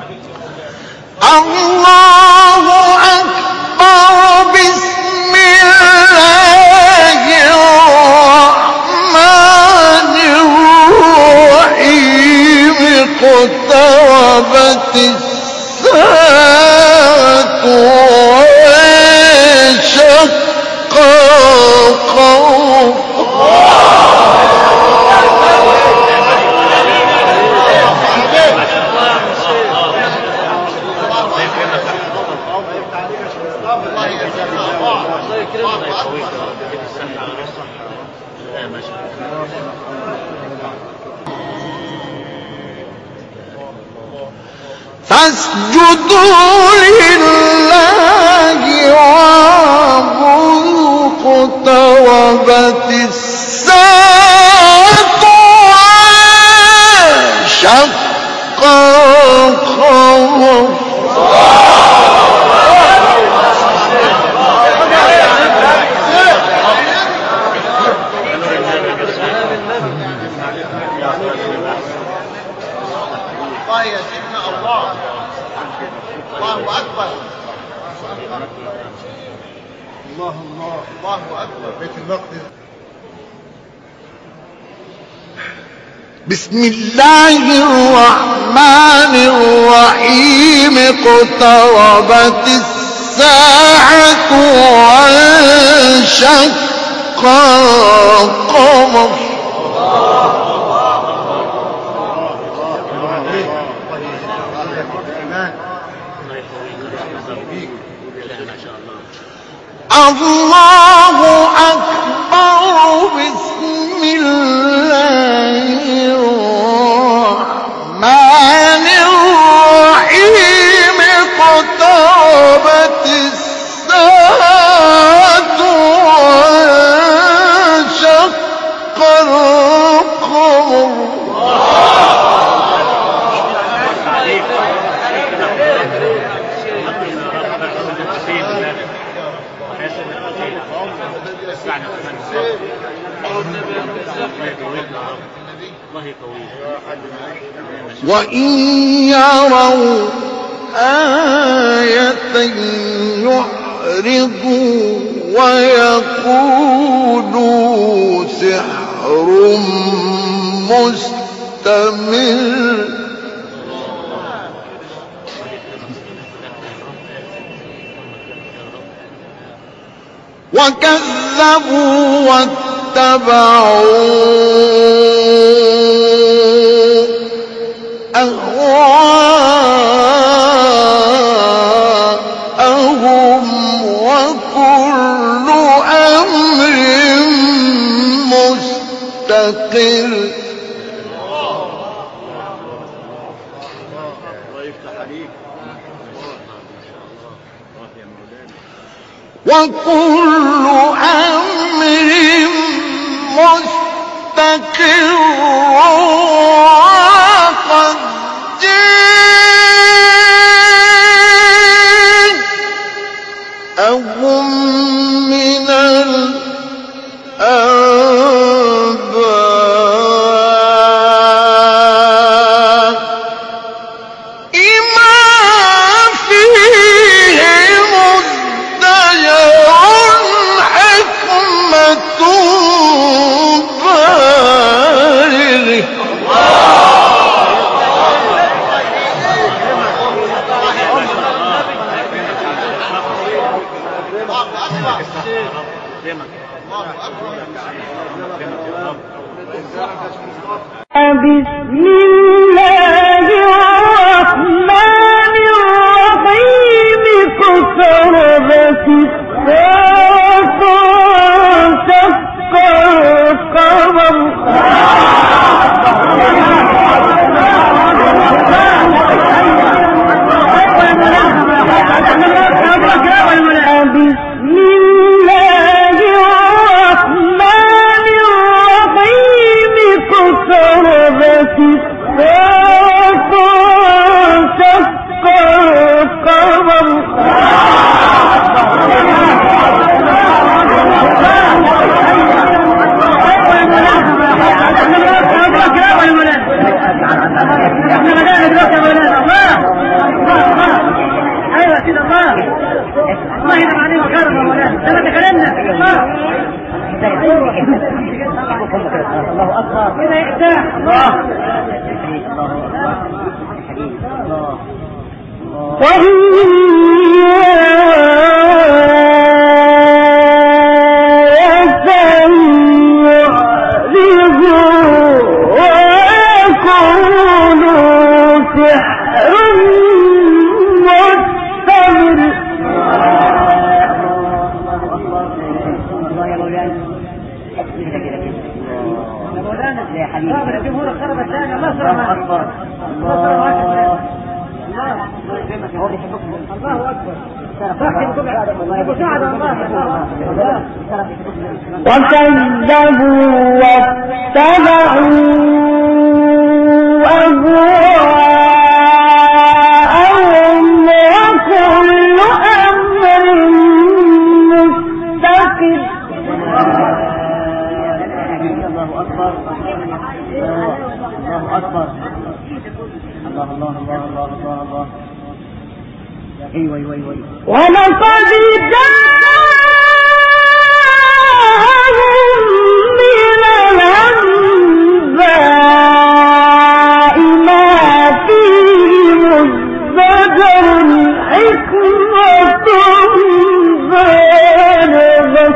الله أكبر. بسم الله الرحمن الرحيم. اقتربت الساعة وانشق القمر. فاسجدوا لله واعبدوا. اقتربت الساعة وانشق القمر. الله أكبر. بيت المقدس. بسم الله الرحمن الرحيم. اقتربت الساعة وانشق القمر. الله أكبر. بسم الله الرحمن الرحيم. اقتربت الساعة وانشق القمر. وإن يروا آية يعرضوا ويقولوا سحر مستمر. وكذبوا واتبعوا أهواءهم وكل أمر مستقر. وكل أمر مستقر. وقد جاءهم من الأنباء ما فيه مزدجر حكمة بالغة. بسم الله الرحمن الرحيم. اقتربت الساعة وانشق القمر. بسم الله الرحمن الرحيم. اقتربت وكذبوا واتبعوا أهواءهم وكل أمر مستقر. الله أكبر الله أكبر الله الله الله الله الله الله. أيوة أيوة أيوة. ولقد جاءهم من الأنباء ما فيه مزدجر حكمة بالغة.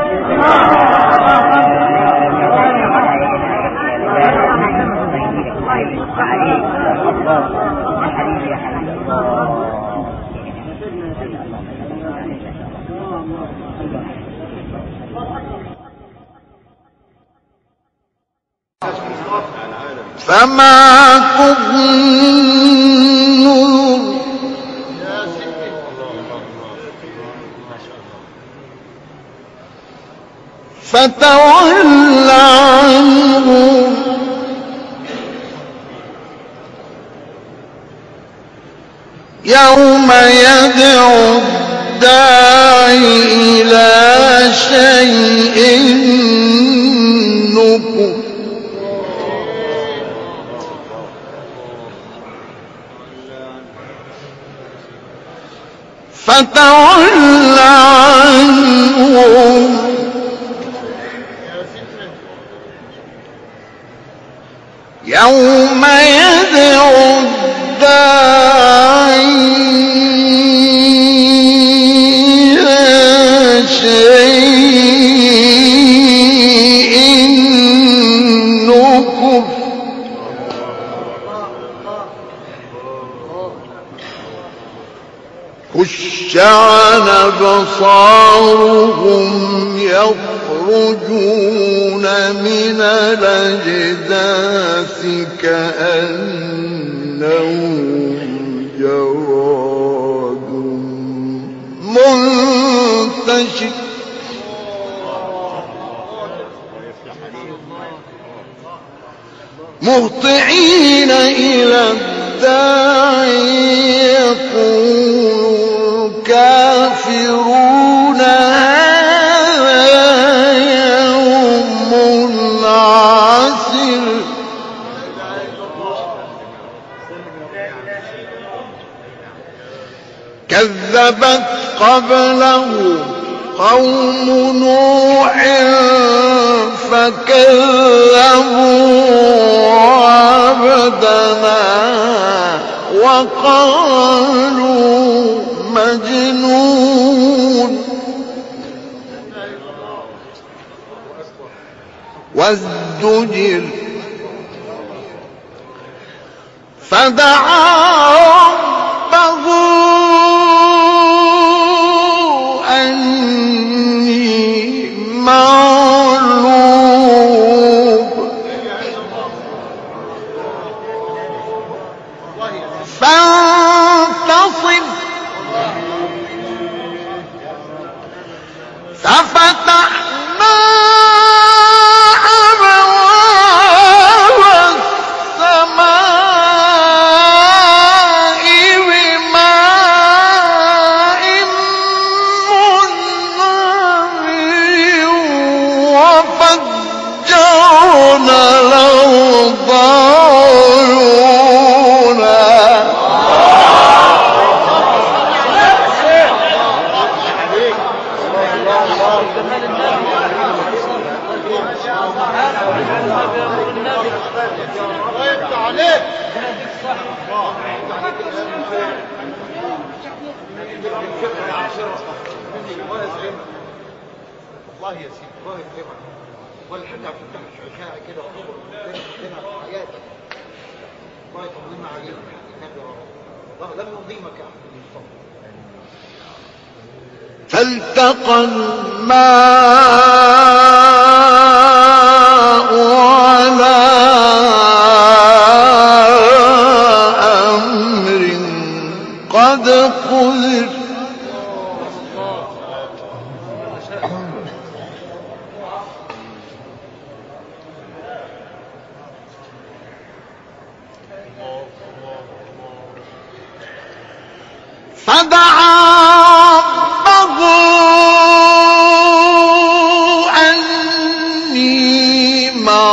فما تظنون فتول عنهم يوم يدعو الداعي إلى شيء نكر فتول عنهم يوم يدعو الداعي إلى شيء نكر خش عن أبصارهم يخرجون من الأجداث كأنهم جراد منتشر مهطعين إلى الداعي يقول الكافرون هذا يوم عسر كذبت قبلهم قوم نوح فكذبوا عبدنا وقالوا مجنون وازدجر فدعا ربه أني مغلوب فانتصر ففتحنا أبواب السماء بماء منهمر وفجرنا الأرض عيونا والله يا سيدي الله يكرمك، ولا حتى فتح عشاء كده وخبر قدامنا في حياتك، الله يطمنا عليك النبي يا رب، لم نظلمك يا احمد المصطفى. فالتقى الماء على أمر قد قدر فدعا ربه أني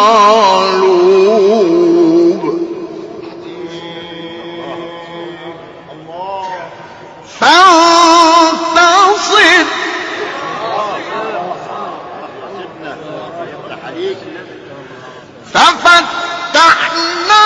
مغلوب فانتصر ففتحنا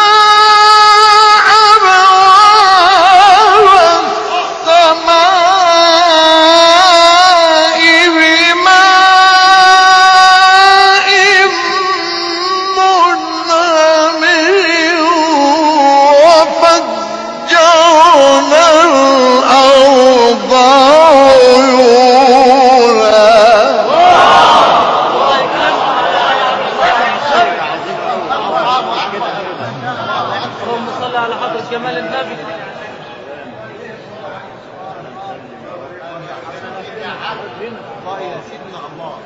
جمال النبي. الله يا سيدنا الله.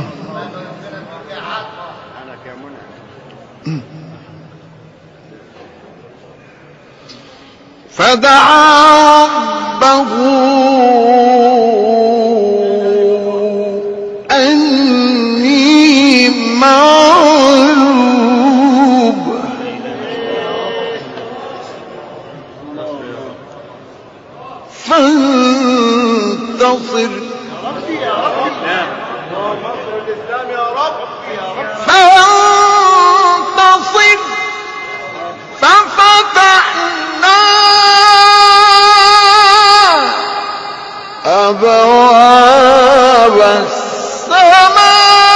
فدعا ربه أني مغلوب فانتصر فانتصر ففتحنا أبواب السماء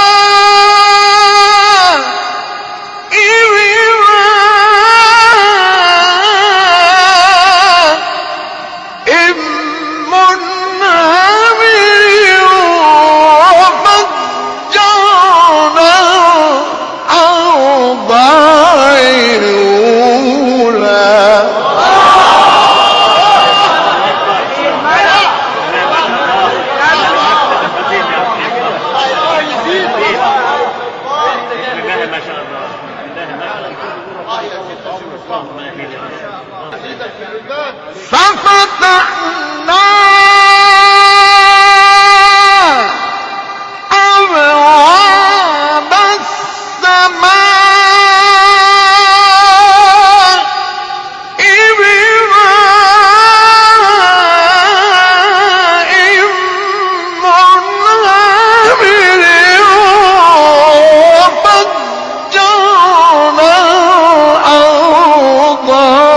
ففتحنا أبواب السماء بماء منهمر وفجرنا الأرض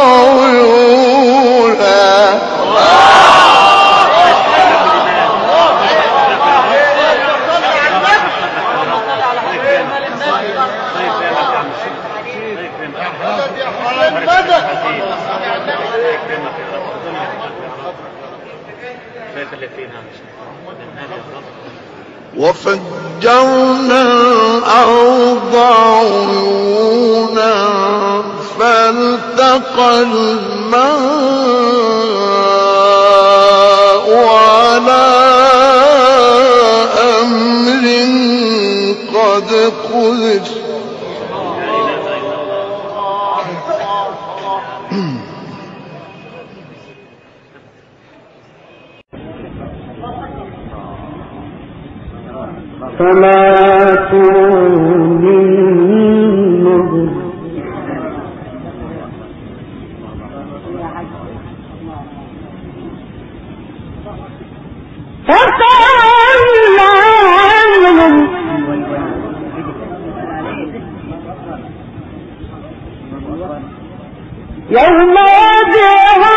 وفجرنا الأرض عيونا فالتقى الماء على أمر قد قدر فلا تؤمنوا فتولى عنهم يوم يدعو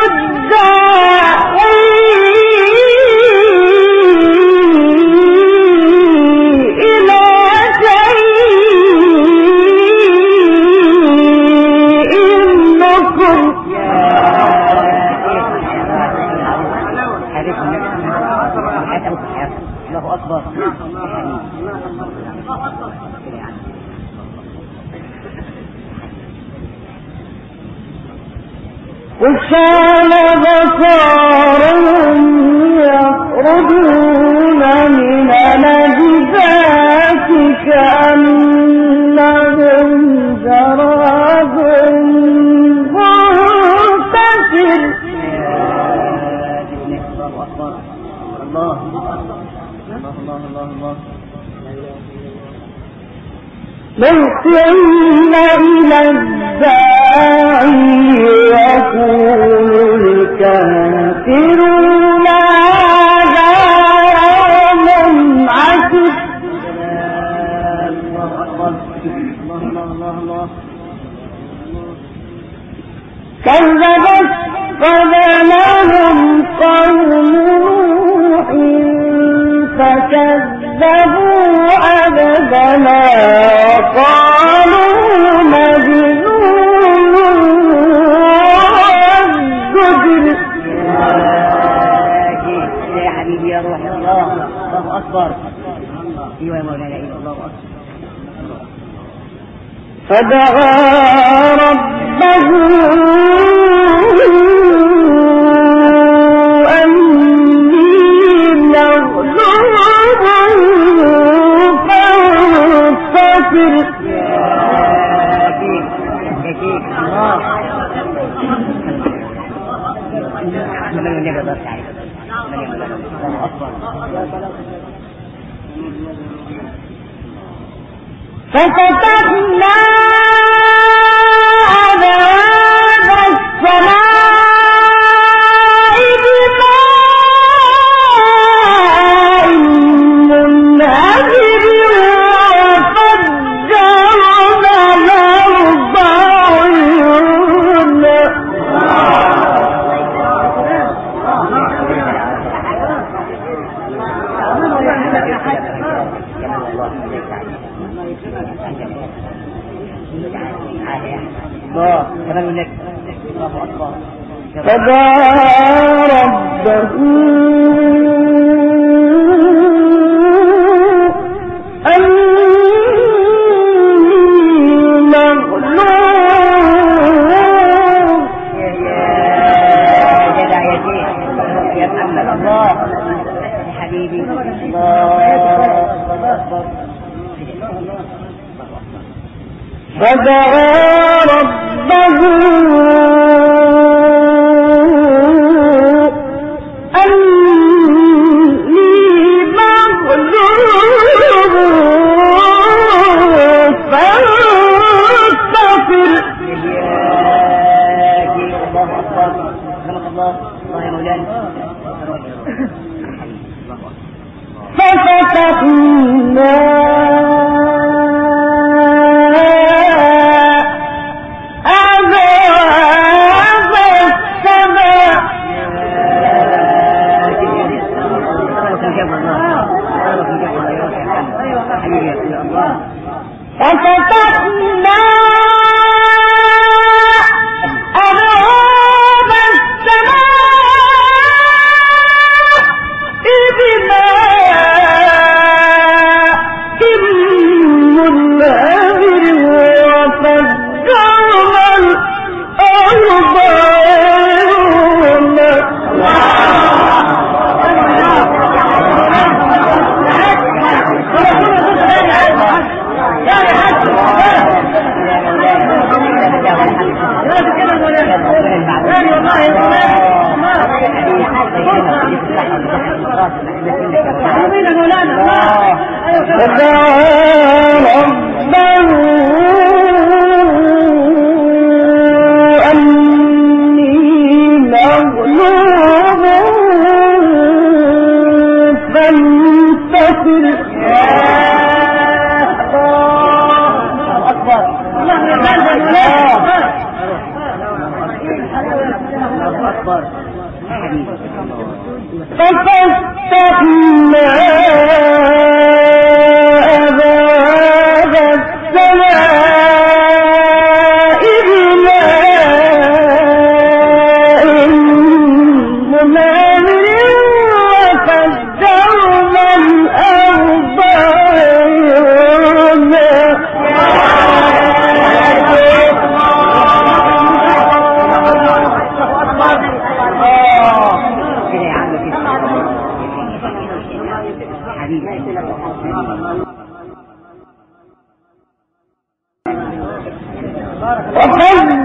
الداعي الله أكبر. وكان بصارهم يخرجون من الأجداث كأنهم جراد منتشر. الله الله الله الله. مهطعين إلى الداعي يقول الكافرون هذا يوم عسر. كذبت قبلهم قوم نوح فكذبوا عبدنا وقالوا مجنون وازدجر. يا حبيبي يا روح الله. الله أكبر. ايوه يا مولانا. ايوه الله أكبر. فدعا ربه أني مغلوب فانتصر. ففتحنا أبواب السماء بماء منهمر وفجرنا الأرض عيونا. فدعا ربه أني مغلوب. يا محمد الله يا حبيبي الله. فدعا ربه أني مغلوب فانتصر. الله أكبر. سبحان الله. الله يا مولانا. ففتحنا أبواب السماء ففتحنا أبواب السماء بماء منهمر وفجرنا الأرض عيونا. فدعا ربه أني مغلوب فانتصر. الله أكبر. الله أكبر. ففتحنا أبواب السماء بماء منهمر وفجرنا وكذب